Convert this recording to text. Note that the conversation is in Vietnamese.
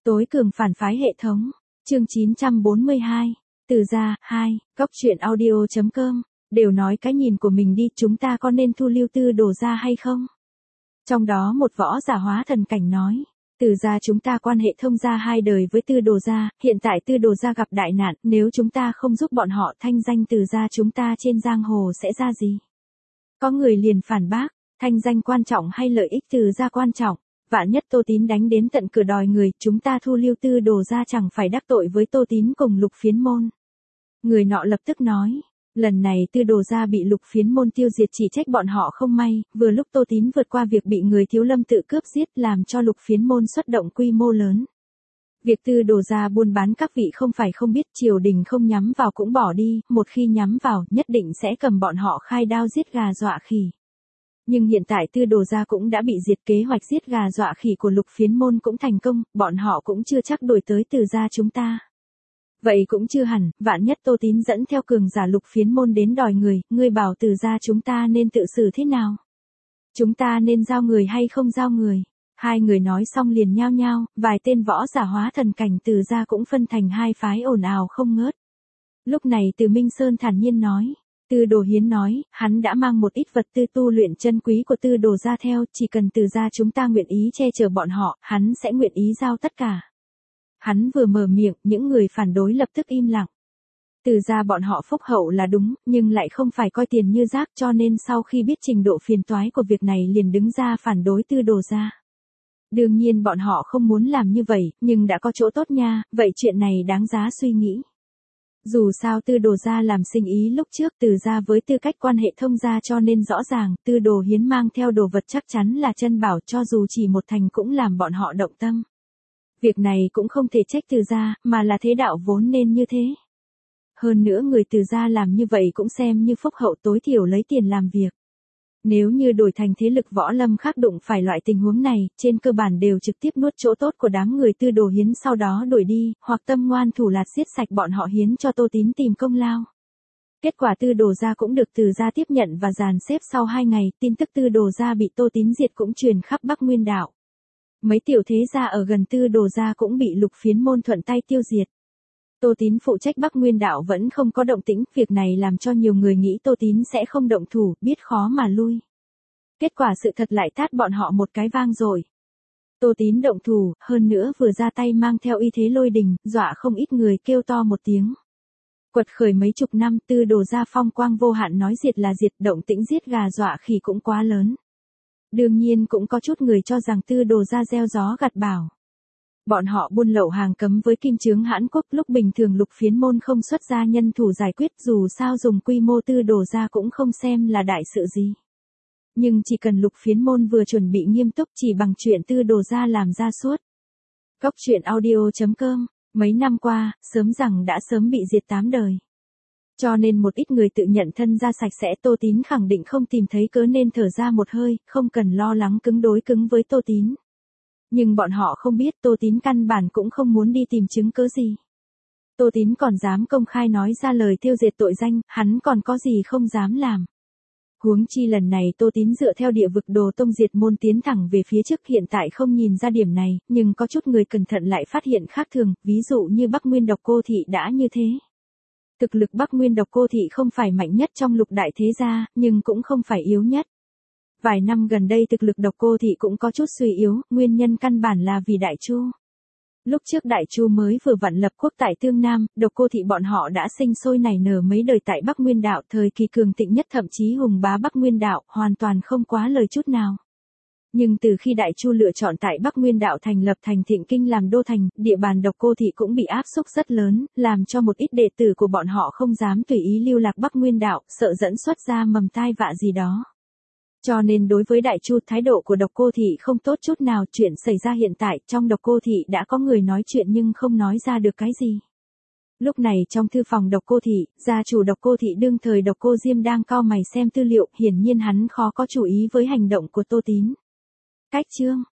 Tối cường phản phái hệ thống. Chương 942. Từ gia, 2, Cóc truyện audio.com. Đều nói cái nhìn của mình đi, chúng ta có nên thu lưu Tư Đồ gia hay không? Trong đó một võ giả hóa thần cảnh nói. Từ gia chúng ta quan hệ thông gia 2 đời với Tư Đồ gia, hiện tại Tư Đồ gia gặp đại nạn, nếu chúng ta không giúp bọn họ, thanh danh Từ gia chúng ta trên giang hồ sẽ ra gì? Có người liền phản bác, thanh danh quan trọng hay lợi ích Từ gia quan trọng? Vạn nhất Tô Tín đánh đến tận cửa đòi người, chúng ta thu lưu Tư Đồ gia chẳng phải đắc tội với Tô Tín cùng Lục Phiến môn. Người nọ lập tức nói, lần này Tư Đồ gia bị Lục Phiến môn tiêu diệt chỉ trách bọn họ không may, vừa lúc Tô Tín vượt qua việc bị người thiếu lâm tự cướp giết làm cho Lục Phiến môn xuất động quy mô lớn. Việc Tư Đồ gia buôn bán các vị không phải không biết, triều đình không nhắm vào cũng bỏ đi, một khi nhắm vào nhất định sẽ cầm bọn họ khai đao giết gà dọa khỉ. Nhưng hiện tại Tư Đồ gia cũng đã bị diệt, kế hoạch giết gà dọa khỉ của Lục Phiến môn cũng thành công, bọn họ cũng chưa chắc đuổi tới Từ gia chúng ta. Vậy cũng chưa hẳn, vạn nhất Tô Tín dẫn theo cường giả Lục Phiến môn đến đòi người, ngươi bảo Từ gia chúng ta nên tự xử thế nào? Chúng ta nên giao người hay không giao người? Hai người nói xong liền nhao nhao, vài tên võ giả hóa thần cảnh Từ gia cũng phân thành hai phái ồn ào không ngớt. Lúc này Từ Minh Sơn thản nhiên nói. Tư Đồ Hiến nói, hắn đã mang một ít vật tư tu luyện chân quý của Tư Đồ gia theo, chỉ cần Từ gia chúng ta nguyện ý che chở bọn họ, hắn sẽ nguyện ý giao tất cả. Hắn vừa mở miệng, những người phản đối lập tức im lặng. Từ gia bọn họ phúc hậu là đúng, nhưng lại không phải coi tiền như rác, cho nên sau khi biết trình độ phiền toái của việc này liền đứng ra phản đối Tư Đồ gia. Đương nhiên bọn họ không muốn làm như vậy, nhưng đã có chỗ tốt nha, vậy chuyện này đáng giá suy nghĩ. Dù sao Tư Đồ gia làm sinh ý lúc trước Từ gia với tư cách quan hệ thông gia cho nên rõ ràng, Tư Đồ Hiến mang theo đồ vật chắc chắn là chân bảo, cho dù chỉ một thành cũng làm bọn họ động tâm. Việc này cũng không thể trách Từ gia, mà là thế đạo vốn nên như thế. Hơn nữa người Từ gia làm như vậy cũng xem như phúc hậu, tối thiểu lấy tiền làm việc. Nếu như đổi thành thế lực võ lâm khác đụng phải loại tình huống này, trên cơ bản đều trực tiếp nuốt chỗ tốt của đám người Tư Đồ Hiến sau đó đuổi đi, hoặc tâm ngoan thủ lạt giết sạch bọn họ hiến cho Tô Tín tìm công lao. Kết quả Tư Đồ gia cũng được Từ gia tiếp nhận và dàn xếp. Sau 2 ngày, tin tức Tư Đồ gia bị Tô Tín diệt cũng truyền khắp Bắc Nguyên đảo. Mấy tiểu thế gia ở gần Tư Đồ gia cũng bị Lục Phiến môn thuận tay tiêu diệt. Tô Tín phụ trách Bắc Nguyên đảo vẫn không có động tĩnh, việc này làm cho nhiều người nghĩ Tô Tín sẽ không động thủ, biết khó mà lui. Kết quả sự thật lại tát bọn họ một cái vang rồi. Tô Tín động thủ, hơn nữa vừa ra tay mang theo uy thế lôi đình, dọa không ít người kêu to một tiếng. Quật khởi mấy chục năm, Tư Đồ gia phong quang vô hạn, nói diệt là diệt, động tĩnh giết gà dọa khỉ cũng quá lớn. Đương nhiên cũng có chút người cho rằng Tư Đồ gia gieo gió gặt bão. Bọn họ buôn lậu hàng cấm với kim chướng Hãn Quốc, lúc bình thường Lục Phiến môn không xuất ra nhân thủ giải quyết, dù sao dùng quy mô Tư Đồ gia cũng không xem là đại sự gì. Nhưng chỉ cần Lục Phiến môn vừa chuẩn bị nghiêm túc, chỉ bằng chuyện Tư Đồ gia làm ra suốt. Cóc truyện audio.com. Mấy năm qua, sớm rằng đã sớm bị diệt 8 đời. Cho nên một ít người tự nhận thân ra sạch sẽ, Tô Tín khẳng định không tìm thấy cớ nên thở ra một hơi, không cần lo lắng cứng đối cứng với Tô Tín. Nhưng bọn họ không biết Tô Tín căn bản cũng không muốn đi tìm chứng cớ gì. Tô Tín còn dám công khai nói ra lời tiêu diệt tội danh, hắn còn có gì không dám làm. Huống chi lần này Tô Tín dựa theo địa vực Đồ Tông diệt môn tiến thẳng về phía trước, hiện tại không nhìn ra điểm này, nhưng có chút người cẩn thận lại phát hiện khác thường, ví dụ như Bắc Nguyên Độc Cô Thị đã như thế. Thực lực Bắc Nguyên Độc Cô Thị không phải mạnh nhất trong lục đại thế gia, nhưng cũng không phải yếu nhất. Vài năm gần đây thực lực Độc Cô Thị cũng có chút suy yếu, nguyên nhân căn bản là vì Đại Chu. Lúc trước Đại Chu mới vừa vặn lập quốc tại Tương Nam, Độc Cô Thị bọn họ đã sinh sôi nảy nở mấy đời tại Bắc Nguyên đảo, thời kỳ cường thịnh nhất thậm chí hùng bá Bắc Nguyên đảo, hoàn toàn không quá lời chút nào. Nhưng từ khi Đại Chu lựa chọn tại Bắc Nguyên đảo thành lập thành Thịnh Kinh làm đô thành, địa bàn Độc Cô Thị cũng bị áp xúc rất lớn, làm cho một ít đệ tử của bọn họ không dám tùy ý lưu lạc Bắc Nguyên đảo, sợ dẫn xuất ra mầm tai vạ gì đó. Cho nên đối với Đại Chu, thái độ của Độc Cô Thị không tốt chút nào. Chuyện xảy ra hiện tại, trong Độc Cô Thị đã có người nói chuyện nhưng không nói ra được cái gì. Lúc này trong thư phòng Độc Cô Thị, gia chủ Độc Cô Thị đương thời Độc Cô Diêm đang cau mày xem tư liệu, hiển nhiên hắn khó có chủ ý với hành động của Tô Tín. Cách chương